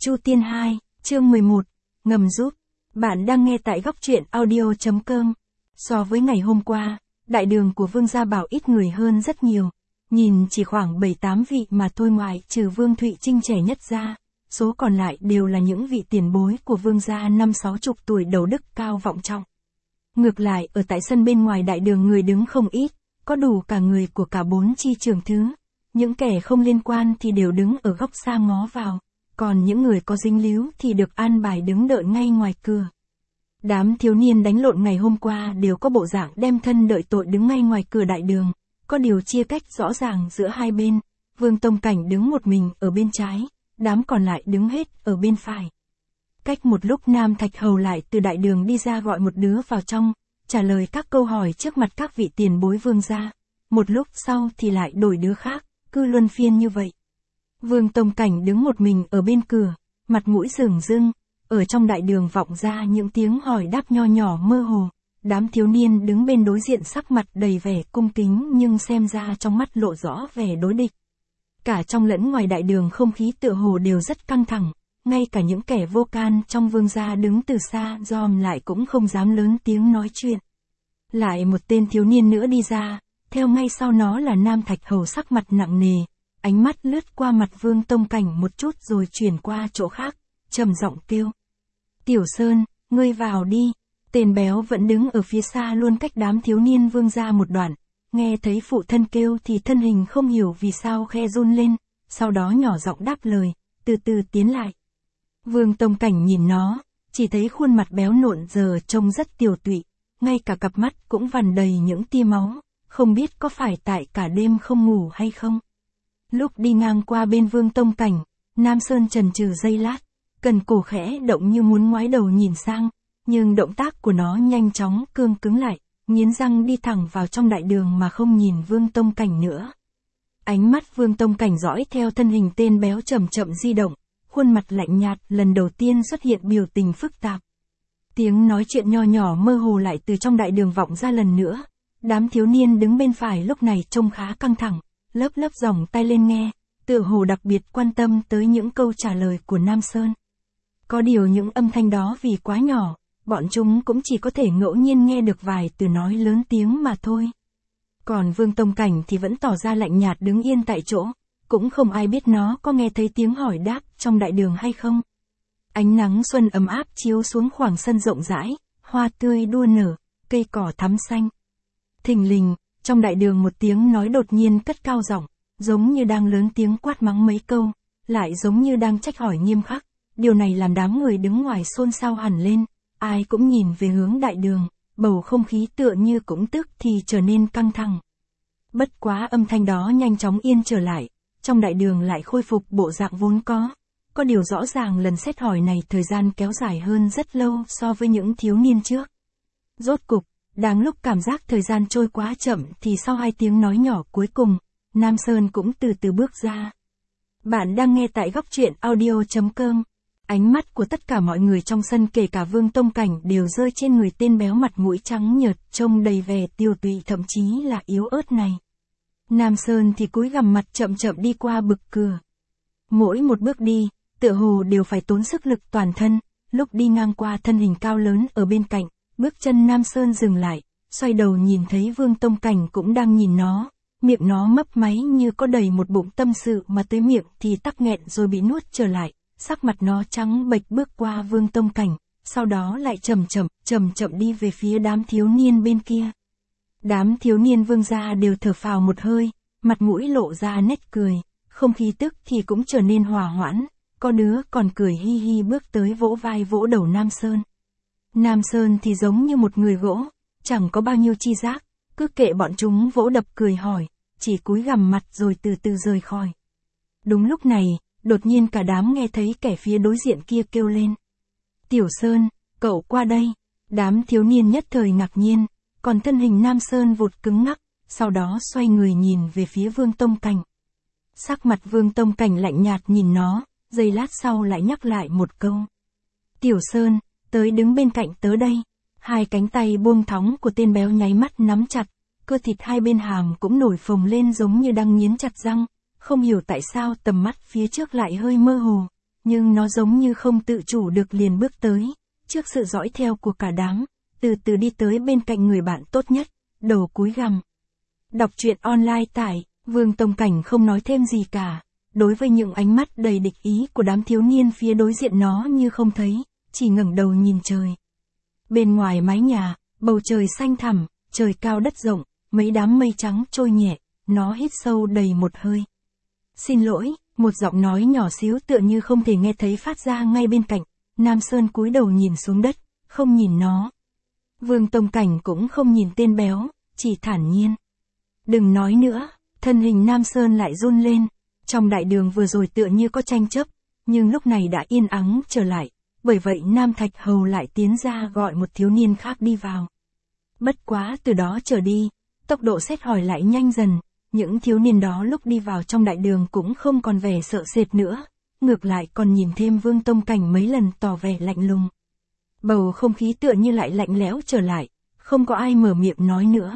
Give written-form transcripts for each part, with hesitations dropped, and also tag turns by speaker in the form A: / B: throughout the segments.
A: Chu Tiên 2, chương 11, ngầm giúp. Bạn đang nghe tại góc truyện audio.com. So với ngày hôm qua, đại đường của Vương Gia Bảo ít người hơn rất nhiều. Nhìn chỉ khoảng 7-8 vị mà thôi, ngoại trừ Vương Thụy Trinh trẻ nhất ra. Số còn lại đều là những vị tiền bối của Vương gia 50-60 tuổi đầu đức cao vọng trọng. Ngược lại ở tại sân bên ngoài đại đường người đứng không ít, có đủ cả người của cả 4 chi trường thứ. Những kẻ không liên quan thì đều đứng ở góc xa ngó vào, còn những người có dính líu thì được an bài đứng đợi ngay ngoài cửa. Đám thiếu niên đánh lộn ngày hôm qua đều có bộ dạng đem thân đợi tội đứng ngay ngoài cửa đại đường, có điều chia cách rõ ràng giữa hai bên. Vương Tông Cảnh đứng một mình ở bên trái, đám còn lại đứng hết ở bên phải. Cách một lúc Nam Thạch Hầu lại từ đại đường đi ra gọi một đứa vào trong, trả lời các câu hỏi trước mặt các vị tiền bối Vương gia. Một lúc sau thì lại đổi đứa khác, cứ luân phiên như vậy. Vương Tông Cảnh đứng một mình ở bên cửa, mặt mũi rừng rưng, ở trong đại đường vọng ra những tiếng hỏi đáp nho nhỏ mơ hồ. Đám thiếu niên đứng bên đối diện sắc mặt đầy vẻ cung kính nhưng xem ra trong mắt lộ rõ vẻ đối địch. Cả trong lẫn ngoài đại đường không khí tựa hồ đều rất căng thẳng, ngay cả những kẻ vô can trong Vương gia đứng từ xa dòm lại cũng không dám lớn tiếng nói chuyện. Lại một tên thiếu niên nữa đi ra, theo ngay sau nó là Nam Thạch Hầu sắc mặt nặng nề, ánh mắt lướt qua mặt Vương Tông Cảnh một chút rồi chuyển qua chỗ khác, trầm giọng kêu. Tiểu Sơn, ngươi vào đi. Tên béo vẫn đứng ở phía xa luôn cách đám thiếu niên Vương gia một đoạn, nghe thấy phụ thân kêu thì thân hình không hiểu vì sao khe run lên, sau đó nhỏ giọng đáp lời, từ từ tiến lại. Vương Tông Cảnh nhìn nó, chỉ thấy khuôn mặt béo nộn giờ trông rất tiều tụy, ngay cả cặp mắt cũng vằn đầy những tia máu, không biết có phải tại cả đêm không ngủ hay không. Lúc đi ngang qua bên Vương Tông Cảnh, Nam Sơn chần chừ giây lát, cần cổ khẽ động như muốn ngoái đầu nhìn sang, nhưng động tác của nó nhanh chóng cương cứng lại, nghiến răng đi thẳng vào trong đại đường mà không nhìn Vương Tông Cảnh nữa. Ánh mắt Vương Tông Cảnh dõi theo thân hình tên béo chậm chậm di động, khuôn mặt lạnh nhạt lần đầu tiên xuất hiện biểu tình phức tạp. Tiếng nói chuyện nho nhỏ mơ hồ lại từ trong đại đường vọng ra lần nữa. Đám thiếu niên đứng bên phải lúc này trông khá căng thẳng, lớp giỏng tay lên nghe, tựa hồ đặc biệt quan tâm tới những câu trả lời của Nam Sơn. Có điều những âm thanh đó vì quá nhỏ, bọn chúng cũng chỉ có thể ngẫu nhiên nghe được vài từ nói lớn tiếng mà thôi. Còn Vương Tông Cảnh thì vẫn tỏ ra lạnh nhạt đứng yên tại chỗ, cũng không ai biết nó có nghe thấy tiếng hỏi đáp trong đại đường hay không. Ánh nắng xuân ấm áp chiếu xuống khoảng sân rộng rãi, hoa tươi đua nở, cây cỏ thắm xanh. Thình lình, trong đại đường một tiếng nói đột nhiên cất cao giọng, giống như đang lớn tiếng quát mắng mấy câu, lại giống như đang trách hỏi nghiêm khắc. Điều này làm đám người đứng ngoài xôn xao hẳn lên, ai cũng nhìn về hướng đại đường, bầu không khí tựa như cũng tức thì trở nên căng thẳng. Bất quá âm thanh đó nhanh chóng yên trở lại, trong đại đường lại khôi phục bộ dạng vốn có. Có điều rõ ràng lần xét hỏi này thời gian kéo dài hơn rất lâu so với những thiếu niên trước. Rốt cục, đang lúc cảm giác thời gian trôi quá chậm thì sau 2 tiếng nói nhỏ cuối cùng, Nam Sơn cũng từ từ bước ra. Bạn đang nghe tại góc truyện audio.com. Ánh mắt của tất cả mọi người trong sân kể cả Vương Tông Cảnh đều rơi trên người tên béo mặt mũi trắng nhợt trông đầy vẻ tiều tụy thậm chí là yếu ớt này. Nam Sơn thì cúi gằm mặt chậm chậm đi qua bực cửa. Mỗi một bước đi, tựa hồ đều phải tốn sức lực toàn thân, lúc đi ngang qua thân hình cao lớn ở bên cạnh, bước chân Nam Sơn dừng lại, xoay đầu nhìn thấy Vương Tông Cảnh cũng đang nhìn nó, miệng nó mấp máy như có đầy một bụng tâm sự mà tới miệng thì tắc nghẹn rồi bị nuốt trở lại, sắc mặt nó trắng bệch bước qua Vương Tông Cảnh, sau đó lại chậm chậm đi về phía đám thiếu niên bên kia. Đám thiếu niên Vương gia đều thở phào một hơi, mặt mũi lộ ra nét cười, không khí tức thì cũng trở nên hòa hoãn, có đứa còn cười hi hi bước tới vỗ vai vỗ đầu Nam Sơn. Nam Sơn thì giống như một người gỗ, chẳng có bao nhiêu chi giác, cứ kệ bọn chúng vỗ đập cười hỏi, chỉ cúi gằm mặt rồi từ từ rời khỏi. Đúng lúc này, đột nhiên cả đám nghe thấy kẻ phía đối diện kia kêu lên. Tiểu Sơn, cậu qua đây. Đám thiếu niên nhất thời ngạc nhiên, còn thân hình Nam Sơn vụt cứng ngắc, sau đó xoay người nhìn về phía Vương Tông Cảnh. Sắc mặt Vương Tông Cảnh lạnh nhạt nhìn nó, giây lát sau lại nhắc lại một câu. Tiểu Sơn, tới đứng bên cạnh tớ đây. 2 cánh tay buông thõng của tên béo nháy mắt nắm chặt, cơ thịt hai bên hàm cũng nổi phồng lên giống như đang nghiến chặt răng, không hiểu tại sao tầm mắt phía trước lại hơi mơ hồ, nhưng nó giống như không tự chủ được liền bước tới, trước sự dõi theo của cả đám, từ từ đi tới bên cạnh người bạn tốt nhất, đầu cúi gằm. Đọc truyện online tải, Vương Tông Cảnh không nói thêm gì cả, đối với những ánh mắt đầy địch ý của đám thiếu niên phía đối diện nó như không thấy, chỉ ngẩng đầu nhìn trời. Bên ngoài mái nhà, bầu trời xanh thẳm, trời cao đất rộng, mấy đám mây trắng trôi nhẹ, nó hít sâu đầy một hơi. Xin lỗi, một giọng nói nhỏ xíu tựa như không thể nghe thấy phát ra ngay bên cạnh, Nam Sơn cúi đầu nhìn xuống đất, không nhìn nó. Vương Tông Cảnh cũng không nhìn tên béo, chỉ thản nhiên. Đừng nói nữa, thân hình Nam Sơn lại run lên, trong đại đường vừa rồi tựa như có tranh chấp, nhưng lúc này đã yên ắng trở lại, bởi vậy Nam Thạch Hầu lại tiến ra gọi một thiếu niên khác đi vào. Bất quá từ đó trở đi, tốc độ xét hỏi lại nhanh dần, những thiếu niên đó lúc đi vào trong đại đường cũng không còn vẻ sợ sệt nữa, ngược lại còn nhìn thêm Vương Tông Cảnh mấy lần tỏ vẻ lạnh lùng. Bầu không khí tựa như lại lạnh lẽo trở lại, không có ai mở miệng nói nữa.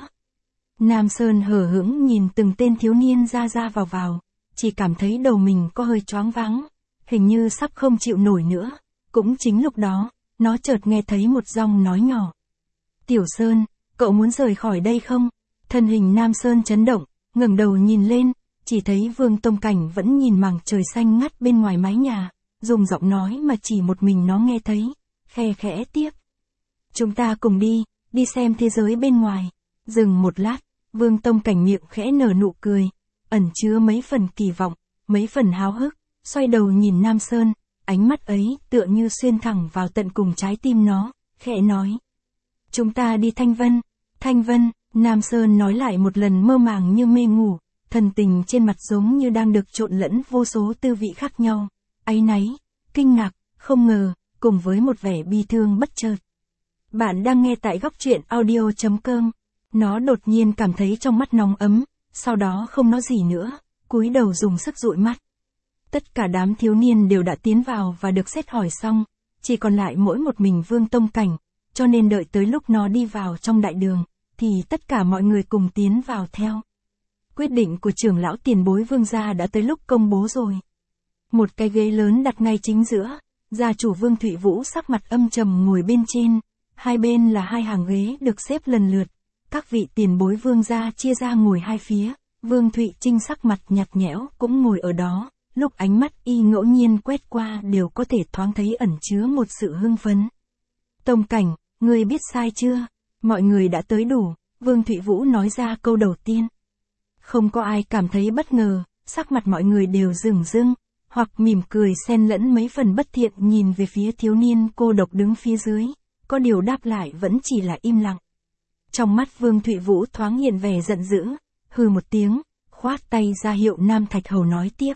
A: Nam Sơn hờ hững nhìn từng tên thiếu niên ra vào, chỉ cảm thấy đầu mình có hơi choáng váng, hình như sắp không chịu nổi nữa. Cũng chính lúc đó, nó chợt nghe thấy một giọng nói nhỏ. Tiểu Sơn, cậu muốn rời khỏi đây không? Thân hình Nam Sơn chấn động, ngẩng đầu nhìn lên, chỉ thấy Vương Tông Cảnh vẫn nhìn mảng trời xanh ngắt bên ngoài mái nhà, dùng giọng nói mà chỉ một mình nó nghe thấy, khe khẽ tiếp. Chúng ta cùng đi xem thế giới bên ngoài. Dừng một lát, Vương Tông Cảnh miệng khẽ nở nụ cười, ẩn chứa mấy phần kỳ vọng, mấy phần háo hức, xoay đầu nhìn Nam Sơn, ánh mắt ấy tựa như xuyên thẳng vào tận cùng trái tim nó, khẽ nói. Chúng ta đi Thanh Vân, Nam Sơn nói lại một lần mơ màng như mê ngủ, thần tình trên mặt giống như đang được trộn lẫn vô số tư vị khác nhau, áy náy, kinh ngạc, không ngờ, cùng với một vẻ bi thương bất chợt. Bạn đang nghe tại góc truyện audio.com. Nó đột nhiên cảm thấy trong mắt nóng ấm, sau đó không nói gì nữa, cúi đầu dùng sức dụi mắt. Tất cả đám thiếu niên đều đã tiến vào và được xét hỏi xong, chỉ còn lại mỗi một mình Vương Tông Cảnh, cho nên đợi tới lúc nó đi vào trong đại đường, thì tất cả mọi người cùng tiến vào theo. Quyết định của trưởng lão tiền bối Vương gia đã tới lúc công bố rồi. Một cái ghế lớn đặt ngay chính giữa, gia chủ Vương Thụy Vũ sắc mặt âm trầm ngồi bên trên, hai bên là hai hàng ghế được xếp lần lượt. Các vị tiền bối Vương gia chia ra ngồi hai phía, Vương Thụy Trinh sắc mặt nhạt nhẽo cũng ngồi ở đó, lúc ánh mắt y ngẫu nhiên quét qua đều có thể thoáng thấy ẩn chứa một sự hưng phấn. Tông Cảnh, ngươi biết sai chưa? Mọi người đã tới đủ, Vương Thụy Vũ nói ra câu đầu tiên. Không có ai cảm thấy bất ngờ, sắc mặt mọi người đều rừng rưng, hoặc mỉm cười xen lẫn mấy phần bất thiện nhìn về phía thiếu niên cô độc đứng phía dưới, có điều đáp lại vẫn chỉ là im lặng. Trong mắt Vương Thụy Vũ thoáng hiện vẻ giận dữ, hừ một tiếng, khoát tay ra hiệu Nam Thạch Hầu nói tiếp.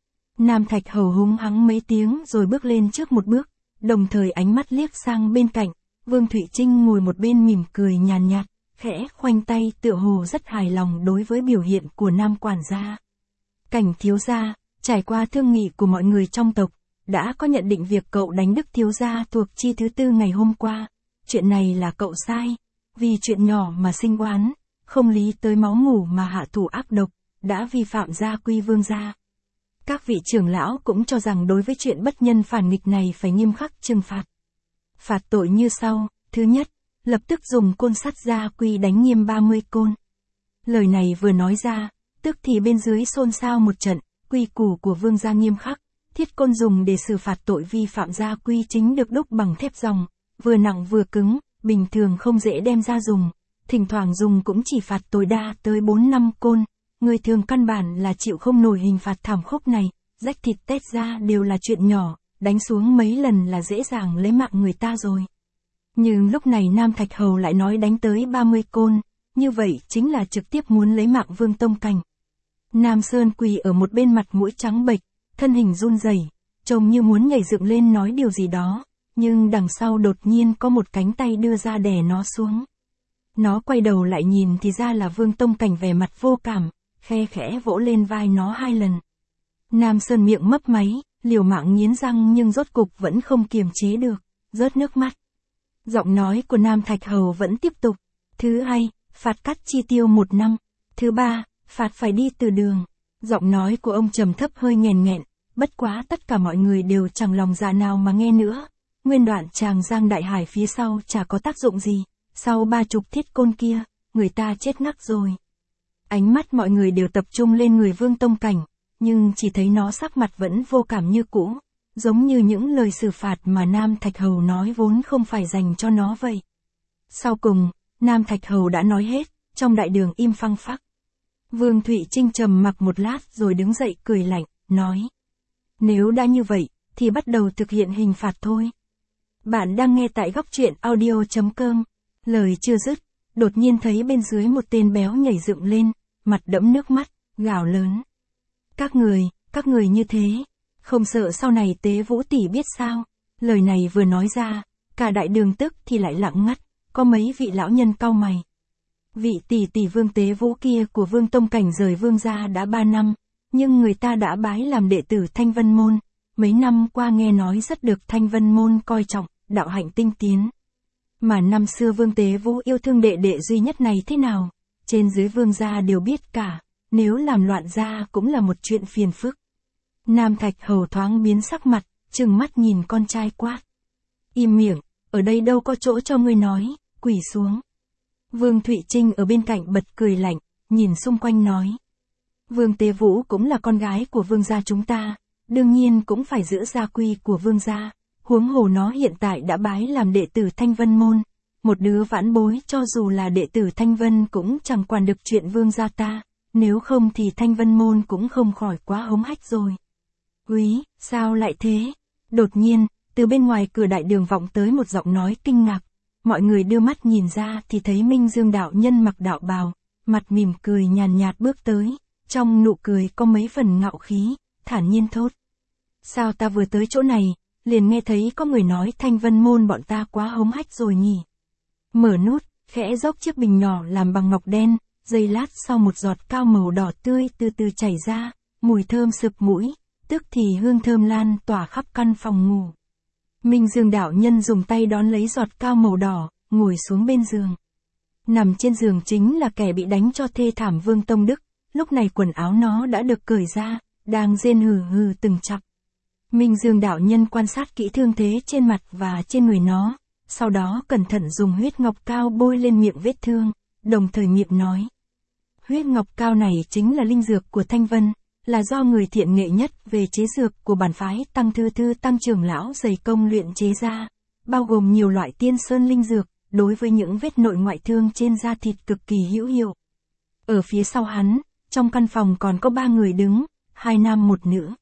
A: Nam Thạch Hầu húng hắng mấy tiếng rồi bước lên trước một bước, đồng thời ánh mắt liếc sang bên cạnh, Vương Thụy Trinh ngồi một bên mỉm cười nhàn nhạt, khẽ khoanh tay tựa hồ rất hài lòng đối với biểu hiện của Nam quản gia. Cảnh thiếu gia, trải qua thương nghị của mọi người trong tộc, đã có nhận định việc cậu đánh Đức thiếu gia thuộc chi thứ tư ngày hôm qua, chuyện này là cậu sai. Vì chuyện nhỏ mà sinh oán, không lý tới máu mủ mà hạ thủ ác độc, đã vi phạm gia quy Vương gia. Các vị trưởng lão cũng cho rằng đối với chuyện bất nhân phản nghịch này phải nghiêm khắc trừng phạt. Phạt tội như sau, thứ nhất, lập tức dùng côn sắt gia quy đánh nghiêm 30 côn. Lời này vừa nói ra, tức thì bên dưới xôn xao một trận, quy củ của Vương gia nghiêm khắc, thiết côn dùng để xử phạt tội vi phạm gia quy chính được đúc bằng thép ròng, vừa nặng vừa cứng. Bình thường không dễ đem ra dùng, thỉnh thoảng dùng cũng chỉ phạt tối đa tới 4-5 côn, người thường căn bản là chịu không nổi hình phạt thảm khốc này, rách thịt tét ra đều là chuyện nhỏ, đánh xuống mấy lần là dễ dàng lấy mạng người ta rồi. Nhưng lúc này Nam Thạch Hầu lại nói đánh tới 30 côn, như vậy chính là trực tiếp muốn lấy mạng Vương Tông Cảnh. Nam Sơn quỳ ở một bên mặt mũi trắng bệch, thân hình run rẩy, trông như muốn nhảy dựng lên nói điều gì đó. Nhưng đằng sau đột nhiên có một cánh tay đưa ra đè nó xuống. Nó quay đầu lại nhìn thì ra là Vương Tông Cảnh vẻ mặt vô cảm, khe khẽ vỗ lên vai nó 2 lần. Nam Sơn miệng mấp máy, liều mạng nghiến răng nhưng rốt cục vẫn không kiềm chế được, rớt nước mắt. Giọng nói của Nam Thạch Hầu vẫn tiếp tục. Thứ hai, phạt cắt chi tiêu 1 năm. Thứ ba, phạt phải đi từ đường. Giọng nói của ông trầm thấp hơi nghèn nghẹn, bất quá tất cả mọi người đều chẳng lòng dạ nào mà nghe nữa. Nguyên đoạn Tràng Giang Đại Hải phía sau chả có tác dụng gì, sau 30 thiết côn kia, người ta chết ngắc rồi. Ánh mắt mọi người đều tập trung lên người Vương Tông Cảnh, nhưng chỉ thấy nó sắc mặt vẫn vô cảm như cũ, giống như những lời xử phạt mà Nam Thạch Hầu nói vốn không phải dành cho nó vậy. Sau cùng, Nam Thạch Hầu đã nói hết, trong đại đường im phăng phắc. Vương Thụy Trinh trầm mặc một lát rồi đứng dậy cười lạnh, nói. Nếu đã như vậy, thì bắt đầu thực hiện hình phạt thôi. Bạn đang nghe tại góc truyện audio.com. Lời chưa dứt, đột nhiên thấy bên dưới một tên béo nhảy dựng lên, mặt đẫm nước mắt, gào lớn. Các người như thế, không sợ sau này Tế Vũ tỷ biết sao? Lời này vừa nói ra, cả đại đường tức thì lại lặng ngắt, có mấy vị lão nhân cau mày. Vị tỷ tỷ Vương Tế Vũ kia của Vương Tông Cảnh rời Vương gia đã 3 năm, nhưng người ta đã bái làm đệ tử Thanh Vân Môn, mấy năm qua nghe nói rất được Thanh Vân Môn coi trọng, đạo hạnh tinh tiến. Mà năm xưa Vương Tế Vũ yêu thương đệ đệ duy nhất này thế nào, trên dưới Vương gia đều biết cả, nếu làm loạn ra cũng là một chuyện phiền phức. Nam Thạch Hầu thoáng biến sắc mặt, trừng mắt nhìn con trai quát. Im miệng, ở đây đâu có chỗ cho ngươi nói, quỳ xuống. Vương Thụy Trinh ở bên cạnh bật cười lạnh, nhìn xung quanh nói. Vương Tế Vũ cũng là con gái của Vương gia chúng ta, đương nhiên cũng phải giữ gia quy của Vương gia, huống hồ nó hiện tại đã bái làm đệ tử Thanh Vân Môn, một đứa vãn bối cho dù là đệ tử Thanh Vân cũng chẳng quản được chuyện Vương gia ta, nếu không thì Thanh Vân Môn cũng không khỏi quá hống hách rồi. Úy, sao lại thế? Đột nhiên, từ bên ngoài cửa đại đường vọng tới một giọng nói kinh ngạc. Mọi người đưa mắt nhìn ra thì thấy Minh Dương đạo nhân mặc đạo bào, mặt mỉm cười nhàn nhạt bước tới, trong nụ cười có mấy phần ngạo khí, thản nhiên thốt. Sao ta vừa tới chỗ này, liền nghe thấy có người nói Thanh Vân Môn bọn ta quá hống hách rồi nhỉ. Mở nút, khẽ dốc chiếc bình nhỏ làm bằng ngọc đen, giây lát sau một giọt cao màu đỏ tươi từ từ chảy ra, mùi thơm sực mũi, tức thì hương thơm lan tỏa khắp căn phòng ngủ. Minh Dương đạo nhân dùng tay đón lấy giọt cao màu đỏ, ngồi xuống bên giường. Nằm trên giường chính là kẻ bị đánh cho thê thảm Vương Tông Đức, lúc này quần áo nó đã được cởi ra, đang rên hừ hừ từng chặp. Minh Dương đạo nhân quan sát kỹ thương thế trên mặt và trên người nó, sau đó cẩn thận dùng huyết ngọc cao bôi lên miệng vết thương, đồng thời miệng nói. Huyết ngọc cao này chính là linh dược của Thanh Vân, là do người thiện nghệ nhất về chế dược của bản phái Tăng Thư Thư Tăng trưởng lão dày công luyện chế ra, bao gồm nhiều loại tiên sơn linh dược, đối với những vết nội ngoại thương trên da thịt cực kỳ hữu hiệu. Ở phía sau hắn, trong căn phòng còn có 3 người đứng, 2 nam 1 nữ.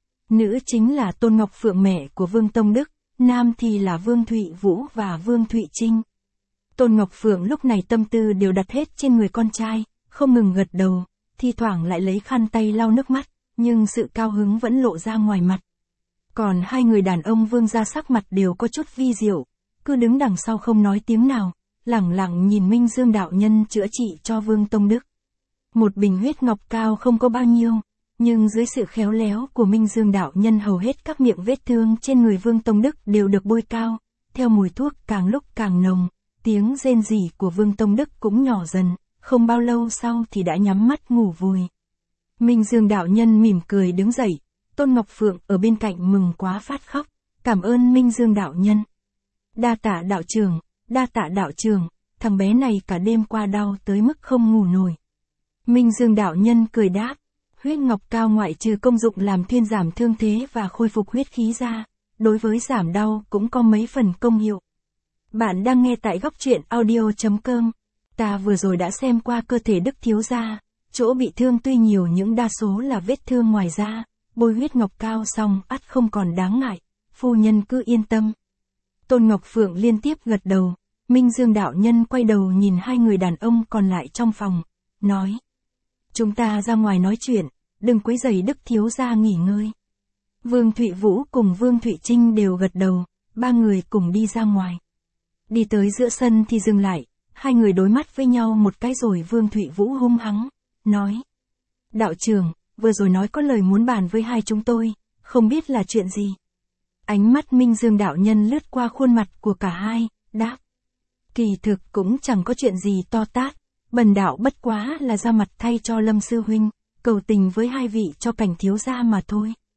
A: Nữ chính là Tôn Ngọc Phượng mẹ của Vương Tông Đức, nam thì là Vương Thụy Vũ và Vương Thụy Trinh. Tôn Ngọc Phượng lúc này tâm tư đều đặt hết trên người con trai, không ngừng gật đầu, thi thoảng lại lấy khăn tay lau nước mắt, nhưng sự cao hứng vẫn lộ ra ngoài mặt. Còn 2 người đàn ông Vương gia sắc mặt đều có chút vi diệu, cứ đứng đằng sau không nói tiếng nào, lẳng lặng nhìn Minh Dương đạo nhân chữa trị cho Vương Tông Đức. Một bình huyết ngọc cao không có bao nhiêu, nhưng dưới sự khéo léo của Minh Dương đạo nhân hầu hết các miệng vết thương trên người Vương Tông Đức đều được bôi cao, theo mùi thuốc càng lúc càng nồng, tiếng rên rỉ của Vương Tông Đức cũng nhỏ dần, không bao lâu sau thì đã nhắm mắt ngủ vùi. Minh Dương đạo nhân mỉm cười đứng dậy, Tôn Ngọc Phượng ở bên cạnh mừng quá phát khóc, cảm ơn Minh Dương đạo nhân. Đa tạ đạo trưởng, thằng bé này cả đêm qua đau tới mức không ngủ nổi. Minh Dương đạo nhân cười đáp, huyết ngọc cao ngoại trừ công dụng làm thuyên giảm thương thế và khôi phục huyết khí ra, đối với giảm đau cũng có mấy phần công hiệu. Bạn đang nghe tại góc truyện audio.com. Ta vừa rồi đã xem qua cơ thể Đức thiếu gia, chỗ bị thương tuy nhiều nhưng đa số là vết thương ngoài da, bôi huyết ngọc cao xong ắt không còn đáng ngại, phu nhân cứ yên tâm. Tôn Ngọc Phượng liên tiếp gật đầu, Minh Dương đạo nhân quay đầu nhìn 2 người đàn ông còn lại trong phòng, nói. Chúng ta ra ngoài nói chuyện, đừng quấy rầy Đức thiếu gia nghỉ ngơi. Vương Thụy Vũ cùng Vương Thụy Trinh đều gật đầu, 3 người cùng đi ra ngoài. Đi tới giữa sân thì dừng lại, 2 người đối mắt với nhau một cái rồi Vương Thụy Vũ hung hăng, nói. Đạo trưởng, vừa rồi nói có lời muốn bàn với hai chúng tôi, không biết là chuyện gì. Ánh mắt Minh Dương đạo nhân lướt qua khuôn mặt của cả hai, đáp. Kỳ thực cũng chẳng có chuyện gì to tát, bần đạo bất quá là ra mặt thay cho Lâm sư huynh, cầu tình với 2 vị cho Cảnh thiếu gia mà thôi.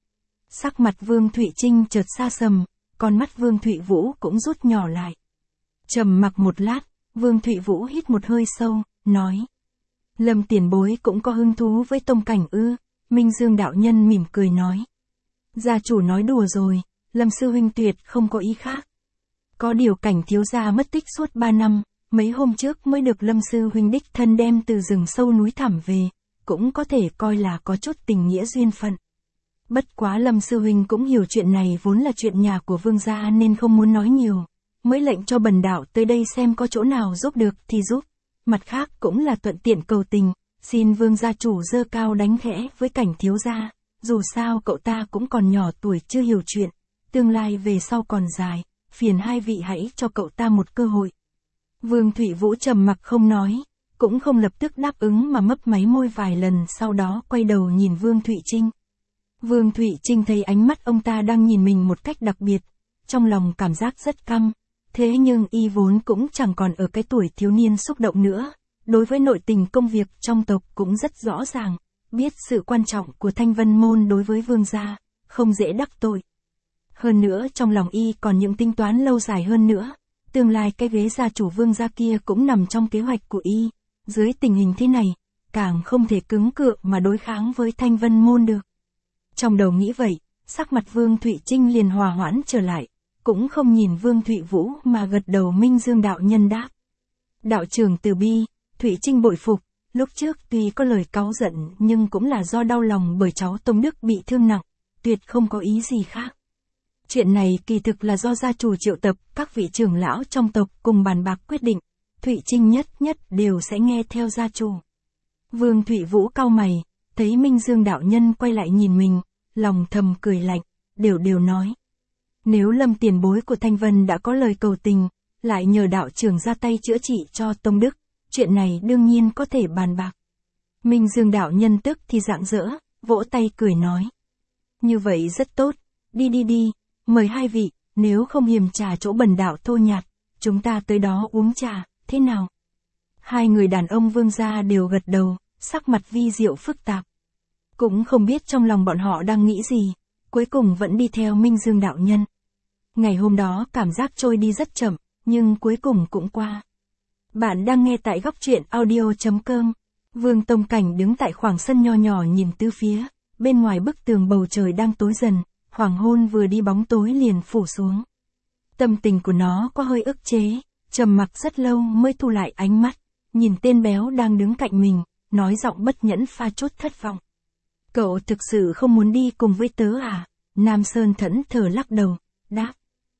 A: Sắc mặt Vương Thụy Trinh chợt xa sầm, con mắt Vương Thụy Vũ cũng rút nhỏ lại. Trầm mặc một lát, Vương Thụy Vũ hít một hơi sâu, nói. Lâm tiền bối cũng có hứng thú với tông cảnh ư? Minh Dương đạo nhân mỉm cười nói. Gia chủ nói đùa rồi, Lâm sư huynh tuyệt không có ý khác. Có điều Cảnh thiếu gia mất tích suốt 3 năm, mấy hôm trước mới được Lâm sư huynh đích thân đem từ rừng sâu núi thẳm về, cũng có thể coi là có chút tình nghĩa duyên phận. Bất quá Lâm sư huynh cũng hiểu chuyện này vốn là chuyện nhà của Vương gia nên không muốn nói nhiều, mới lệnh cho bần đạo tới đây xem có chỗ nào giúp được thì giúp. Mặt khác cũng là thuận tiện cầu tình, xin Vương gia chủ giơ cao đánh khẽ với Cảnh thiếu gia, dù sao cậu ta cũng còn nhỏ tuổi chưa hiểu chuyện, tương lai về sau còn dài, phiền hai vị hãy cho cậu ta một cơ hội. Vương Thụy Vũ trầm mặc không nói, cũng không lập tức đáp ứng mà mấp máy môi vài lần, sau đó quay đầu nhìn Vương Thụy Trinh. Vương Thụy Trinh thấy ánh mắt ông ta đang nhìn mình một cách đặc biệt, trong lòng cảm giác rất căm. Thế nhưng y vốn cũng chẳng còn ở cái tuổi thiếu niên xúc động nữa, đối với nội tình công việc trong tộc cũng rất rõ ràng, biết sự quan trọng của Thanh Vân Môn đối với Vương gia, không dễ đắc tội. Hơn nữa trong lòng y còn những tính toán lâu dài hơn nữa, tương lai cái ghế gia chủ Vương gia kia cũng nằm trong kế hoạch của y, dưới tình hình thế này, càng không thể cứng cựa mà đối kháng với Thanh Vân Môn được. Trong đầu nghĩ vậy, sắc mặt Vương Thụy Trinh liền hòa hoãn trở lại, cũng không nhìn Vương Thụy Vũ mà gật đầu. Minh Dương đạo nhân đáp. Đạo trưởng từ bi, Thụy Trinh bội phục, lúc trước tuy có lời cáu giận nhưng cũng là do đau lòng bởi cháu Tông Đức bị thương nặng, tuyệt không có ý gì khác. Chuyện này kỳ thực là do gia chủ triệu tập các vị trưởng lão trong tộc cùng bàn bạc quyết định, Thụy Trinh nhất đều sẽ nghe theo gia chủ. Vương Thụy Vũ cau mày, thấy Minh Dương đạo nhân quay lại nhìn mình, lòng thầm cười lạnh, đều nói. Nếu Lâm tiền bối của Thanh Vân đã có lời cầu tình, lại nhờ đạo trưởng ra tay chữa trị cho Tông Đức, chuyện này đương nhiên có thể bàn bạc. Minh Dương đạo nhân tức thì rạng rỡ, vỗ tay cười nói. Như vậy rất tốt, đi, mời hai vị, nếu không hiềm trà chỗ bần đạo thô nhạt, chúng ta tới đó uống trà, thế nào? Hai người đàn ông Vương gia đều gật đầu, sắc mặt vi diệu phức tạp. Cũng không biết trong lòng bọn họ đang nghĩ gì, cuối cùng vẫn đi theo Minh Dương đạo nhân. Ngày hôm đó cảm giác trôi đi rất chậm, nhưng cuối cùng cũng qua. Bạn đang nghe tại góc truyện audio.com. Vương Tông Cảnh đứng tại khoảng sân nho nhỏ nhìn tứ phía, bên ngoài bức tường bầu trời đang tối dần, hoàng hôn vừa đi bóng tối liền phủ xuống. Tâm tình của nó có hơi ức chế, trầm mặc rất lâu mới thu lại ánh mắt, nhìn tên béo đang đứng cạnh mình, nói giọng bất nhẫn pha chút thất vọng. Cậu thực sự không muốn đi cùng với tớ à? Nam Sơn thẫn thờ lắc đầu, đáp.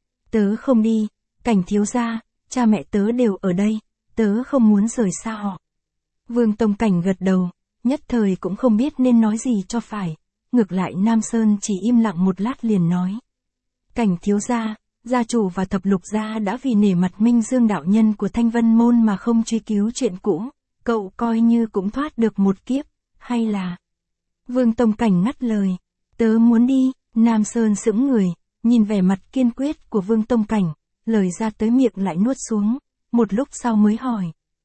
A: Tớ không đi, Cảnh thiếu gia, cha mẹ tớ đều ở đây, tớ không muốn rời xa họ. Vương Tông Cảnh gật đầu, nhất thời cũng không biết nên nói gì cho phải, ngược lại Nam Sơn chỉ im lặng một lát liền nói. Cảnh thiếu gia, gia chủ và thập lục gia đã vì nể mặt Minh Dương đạo nhân của Thanh Vân Môn mà không truy cứu chuyện cũ, cậu coi như cũng thoát được một kiếp, hay là... Vương Tông Cảnh ngắt lời, tớ muốn đi. Nam Sơn sững người, nhìn vẻ mặt kiên quyết của Vương Tông Cảnh, lời ra tới miệng lại nuốt xuống, một lúc sau mới hỏi.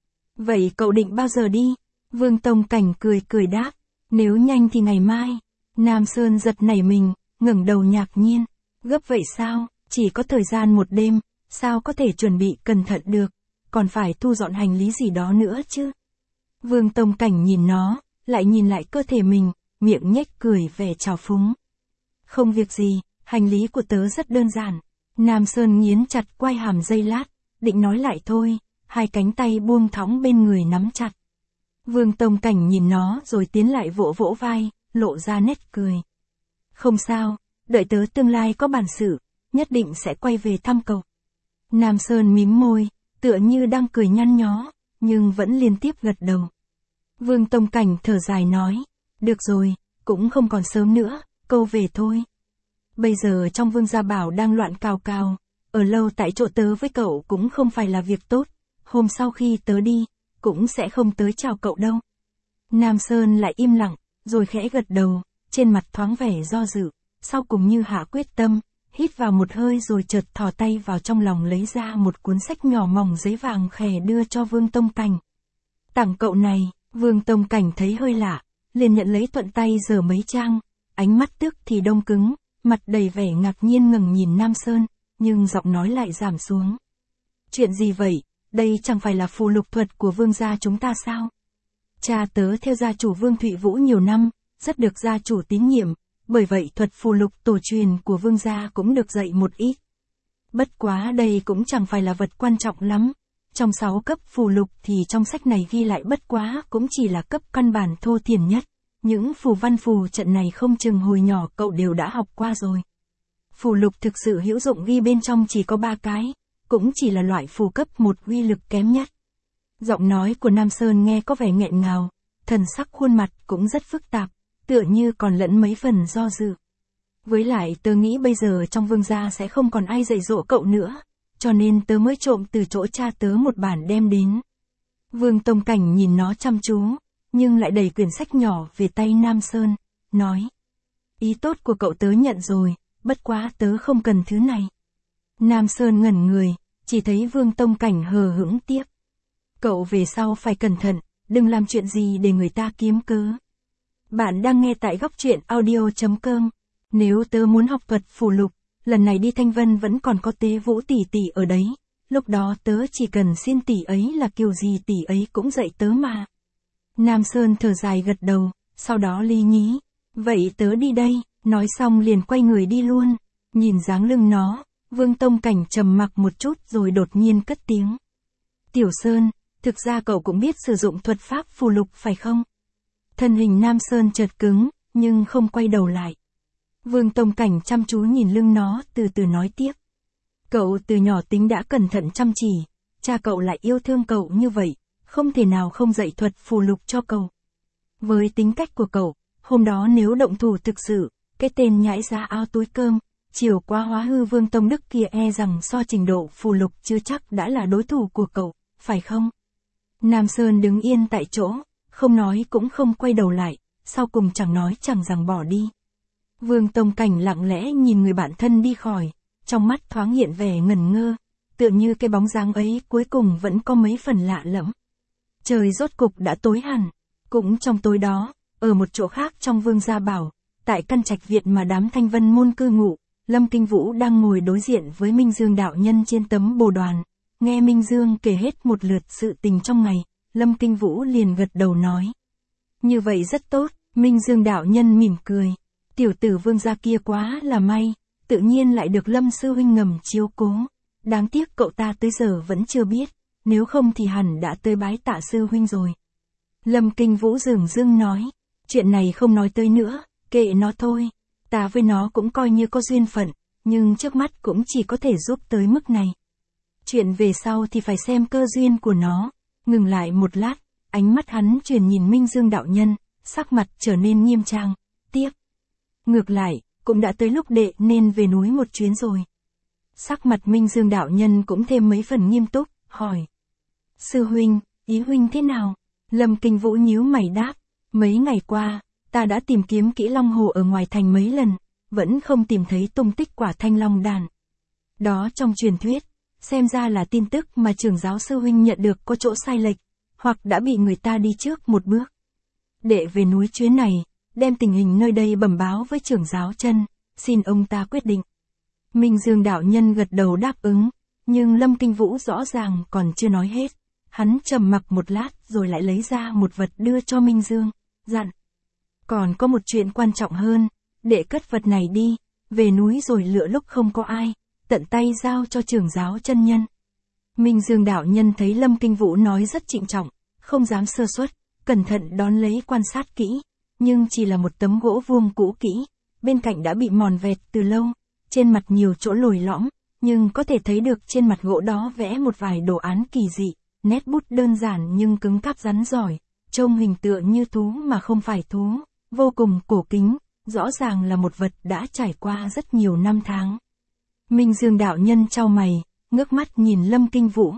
A: Vậy cậu định bao giờ đi? Vương Tông Cảnh cười đáp, nếu nhanh thì ngày mai. Nam Sơn giật nảy mình, ngẩng đầu ngạc nhiên, gấp vậy sao, chỉ có thời gian một đêm, sao có thể chuẩn bị cẩn thận được, còn phải thu dọn hành lý gì đó nữa chứ. Vương Tông Cảnh nhìn nó, lại nhìn lại cơ thể mình, miệng nhếch cười vẻ trào phúng. Không việc gì, hành lý của tớ rất đơn giản. Nam Sơn nghiến chặt quai hàm giây lát, định nói lại thôi, hai cánh tay buông thõng bên người nắm chặt. Vương Tông Cảnh nhìn nó rồi tiến lại vỗ vai, lộ ra nét cười. Không sao, đợi tớ tương lai có bản sự, nhất định sẽ quay về thăm cậu. Nam Sơn mím môi, tựa như đang cười nhăn nhó, nhưng vẫn liên tiếp gật đầu. Vương Tông Cảnh thở dài nói, được rồi, cũng không còn sớm nữa, câu về thôi. Bây giờ trong Vương gia bảo đang loạn cào, ở lâu tại chỗ tớ với cậu cũng không phải là việc tốt, hôm sau khi tớ đi, cũng sẽ không tới chào cậu đâu. Nam Sơn lại im lặng, rồi khẽ gật đầu, trên mặt thoáng vẻ do dự, sau cùng như hạ quyết tâm, hít vào một hơi rồi chợt thò tay vào trong lòng lấy ra một cuốn sách nhỏ mỏng giấy vàng khè đưa cho Vương Tông Cảnh. Tặng cậu này. Vương Tông Cảnh thấy hơi lạ, liền nhận lấy thuận tay giở mấy trang, ánh mắt tức thì đông cứng, mặt đầy vẻ ngạc nhiên ngẩng nhìn Nam Sơn, nhưng giọng nói lại giảm xuống. Chuyện gì vậy, đây chẳng phải là phù lục thuật của vương gia chúng ta sao? Cha tớ theo gia chủ Vương Thụy Vũ nhiều năm, rất được gia chủ tín nhiệm, bởi vậy thuật phù lục tổ truyền của vương gia cũng được dạy một ít. Bất quá đây cũng chẳng phải là vật quan trọng lắm. Trong 6 cấp phù lục thì trong sách này ghi lại bất quá cũng chỉ là cấp căn bản thô thiển nhất. Những phù văn phù trận này không chừng hồi nhỏ cậu đều đã học qua rồi. Phù lục thực sự hữu dụng ghi bên trong chỉ có 3 cái, cũng chỉ là loại phù cấp 1 uy lực kém nhất. Giọng nói của Nam Sơn nghe có vẻ nghẹn ngào, thần sắc khuôn mặt cũng rất phức tạp, tựa như còn lẫn mấy phần do dự. Với lại tớ nghĩ bây giờ trong vương gia sẽ không còn ai dạy dỗ cậu nữa, cho nên tớ mới trộm từ chỗ cha tớ một bản đem đến. Vương Tông Cảnh nhìn nó chăm chú, nhưng lại đẩy quyển sách nhỏ về tay Nam Sơn, nói. Ý tốt của cậu tớ nhận rồi, bất quá tớ không cần thứ này. Nam Sơn ngẩn người, chỉ thấy Vương Tông Cảnh hờ hững tiếp. Cậu về sau phải cẩn thận, đừng làm chuyện gì để người ta kiếm cớ. Bạn đang nghe tại góc truyện audio.com. Nếu tớ muốn học thuật phù lục, lần này đi Thanh Vân vẫn còn có Tế Vũ tỷ tỷ ở đấy, lúc đó tớ chỉ cần xin tỷ ấy là kiểu gì tỷ ấy cũng dạy tớ mà. Nam Sơn thở dài gật đầu, sau đó ly nhí. Vậy tớ đi đây, nói xong liền quay người đi luôn. Nhìn dáng lưng nó, Vương Tông Cảnh trầm mặc một chút rồi đột nhiên cất tiếng. Tiểu Sơn, thực ra cậu cũng biết sử dụng thuật pháp phù lục phải không? Thân hình Nam Sơn chợt cứng, nhưng không quay đầu lại. Vương Tông Cảnh chăm chú nhìn lưng nó, từ từ nói tiếp. Cậu từ nhỏ tính đã cẩn thận chăm chỉ, cha cậu lại yêu thương cậu như vậy, không thể nào không dạy thuật phù lục cho cậu. Với tính cách của cậu, hôm đó nếu động thủ thực sự, cái tên nhãi ra áo túi cơm, chiều qua hóa hư Vương Tông Đức kia e rằng so trình độ phù lục chưa chắc đã là đối thủ của cậu, phải không? Nam Sơn đứng yên tại chỗ, không nói cũng không quay đầu lại, sau cùng chẳng nói chẳng rằng bỏ đi. Vương Tông Cảnh lặng lẽ nhìn người bạn thân đi khỏi, trong mắt thoáng hiện vẻ ngẩn ngơ, tựa như cái bóng dáng ấy cuối cùng vẫn có mấy phần lạ lẫm. Trời rốt cục đã tối hẳn, cũng trong tối đó, ở một chỗ khác trong Vương gia bảo, tại căn trạch viện mà đám Thanh Vân môn cư ngụ, Lâm Kinh Vũ đang ngồi đối diện với Minh Dương đạo nhân trên tấm bồ đoàn, nghe Minh Dương kể hết một lượt sự tình trong ngày, Lâm Kinh Vũ liền gật đầu nói. Như vậy rất tốt, Minh Dương đạo nhân mỉm cười. Tiểu tử Vương gia kia quá là may, tự nhiên lại được Lâm sư huynh ngầm chiếu cố. Đáng tiếc cậu ta tới giờ vẫn chưa biết, nếu không thì hẳn đã tới bái tạ sư huynh rồi. Lâm Kinh Vũ dửng dưng nói, chuyện này không nói tới nữa, kệ nó thôi, ta với nó cũng coi như có duyên phận, nhưng trước mắt cũng chỉ có thể giúp tới mức này. Chuyện về sau thì phải xem cơ duyên của nó. Ngừng lại một lát, ánh mắt hắn chuyển nhìn Minh Dương đạo nhân, sắc mặt trở nên nghiêm trang, tiếp. Ngược lại, cũng đã tới lúc đệ nên về núi một chuyến rồi. Sắc mặt Minh Dương đạo nhân cũng thêm mấy phần nghiêm túc, hỏi. Sư huynh, ý huynh thế nào? Lâm Kinh Vũ nhíu mày đáp, mấy ngày qua, ta đã tìm kiếm kỹ Long Hồ ở ngoài thành mấy lần, vẫn không tìm thấy tung tích quả Thanh Long đàn. Đó trong truyền thuyết, xem ra là tin tức mà trưởng giáo sư huynh nhận được có chỗ sai lệch, hoặc đã bị người ta đi trước một bước. Đệ về núi chuyến này, đem tình hình nơi đây bẩm báo với trưởng giáo chân, xin ông ta quyết định. Minh Dương đạo nhân gật đầu đáp ứng, nhưng Lâm Kinh Vũ rõ ràng còn chưa nói hết. Hắn trầm mặc một lát rồi lại lấy ra một vật đưa cho Minh Dương, dặn. Còn có một chuyện quan trọng hơn, đệ cất vật này đi, về núi rồi lựa lúc không có ai, tận tay giao cho trưởng giáo chân nhân. Minh Dương đạo nhân thấy Lâm Kinh Vũ nói rất trịnh trọng, không dám sơ suất, cẩn thận đón lấy quan sát kỹ, nhưng chỉ là một tấm gỗ vuông cũ kỹ, bên cạnh đã bị mòn vẹt từ lâu, trên mặt nhiều chỗ lồi lõm, nhưng có thể thấy được trên mặt gỗ đó vẽ một vài đồ án kỳ dị, nét bút đơn giản nhưng cứng cáp rắn giỏi, trông hình tựa như thú mà không phải thú, vô cùng cổ kính, rõ ràng là một vật đã trải qua rất nhiều năm tháng. Minh Dương đạo nhân chau mày, ngước mắt nhìn Lâm Kinh Vũ.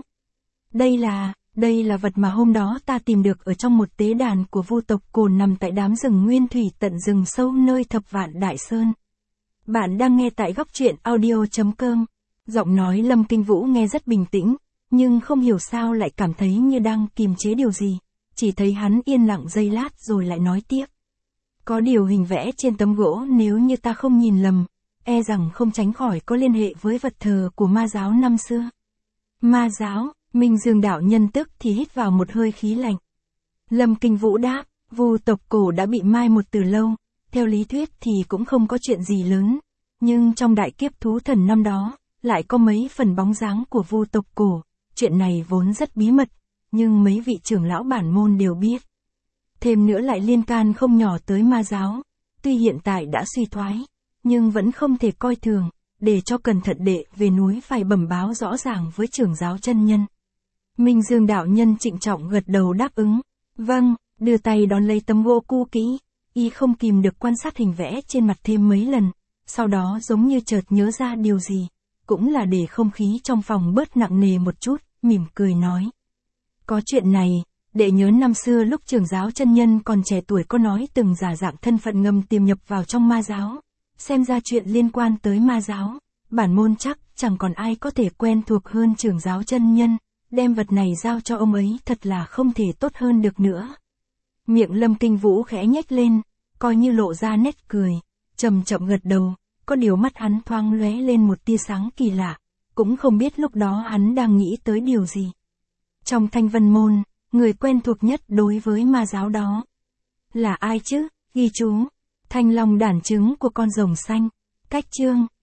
A: Đây là vật mà hôm đó ta tìm được ở trong một tế đàn của Vu tộc Cồn nằm tại đám rừng nguyên thủy tận rừng sâu nơi Thập Vạn Đại Sơn. Bạn đang nghe tại góc truyện audio.com. Giọng nói Lâm Kinh Vũ nghe rất bình tĩnh, nhưng không hiểu sao lại cảm thấy như đang kiềm chế điều gì. Chỉ thấy hắn yên lặng giây lát rồi lại nói tiếp. Có điều hình vẽ trên tấm gỗ nếu như ta không nhìn lầm, e rằng không tránh khỏi có liên hệ với vật thờ của ma giáo năm xưa. Ma giáo, Minh Dương đạo nhân tức thì hít vào một hơi khí lạnh. Lâm Kinh Vũ đáp, Vu tộc cổ đã bị mai một từ lâu, theo lý thuyết thì cũng không có chuyện gì lớn, nhưng trong đại kiếp thú thần năm đó, lại có mấy phần bóng dáng của Vu tộc cổ, chuyện này vốn rất bí mật, nhưng mấy vị trưởng lão bản môn đều biết. Thêm nữa lại liên can không nhỏ tới ma giáo, tuy hiện tại đã suy thoái, nhưng vẫn không thể coi thường, để cho cẩn thận đệ về núi phải bẩm báo rõ ràng với trưởng giáo chân nhân. Minh Dương đạo nhân trịnh trọng gật đầu đáp ứng, vâng, đưa tay đón lấy tấm gỗ cũ kỹ, y không kìm được quan sát hình vẽ trên mặt thêm mấy lần, sau đó giống như chợt nhớ ra điều gì, cũng là để không khí trong phòng bớt nặng nề một chút, mỉm cười nói. Có chuyện này, đệ nhớ năm xưa lúc trưởng giáo chân nhân còn trẻ tuổi có nói từng giả dạng thân phận ngầm tiềm nhập vào trong ma giáo, xem ra chuyện liên quan tới ma giáo, bản môn chắc chẳng còn ai có thể quen thuộc hơn trưởng giáo chân nhân, đem vật này giao cho ông ấy thật là không thể tốt hơn được nữa. Miệng Lâm Kinh Vũ khẽ nhếch lên, coi như lộ ra nét cười, chậm chậm gật đầu, có điều mắt hắn thoáng lóe lên một tia sáng kỳ lạ, cũng không biết lúc đó hắn đang nghĩ tới điều gì. Trong Thanh Vân môn, người quen thuộc nhất đối với ma giáo đó là ai chứ? Ghi chú, Thanh Long đản trứng của con rồng xanh, cách chương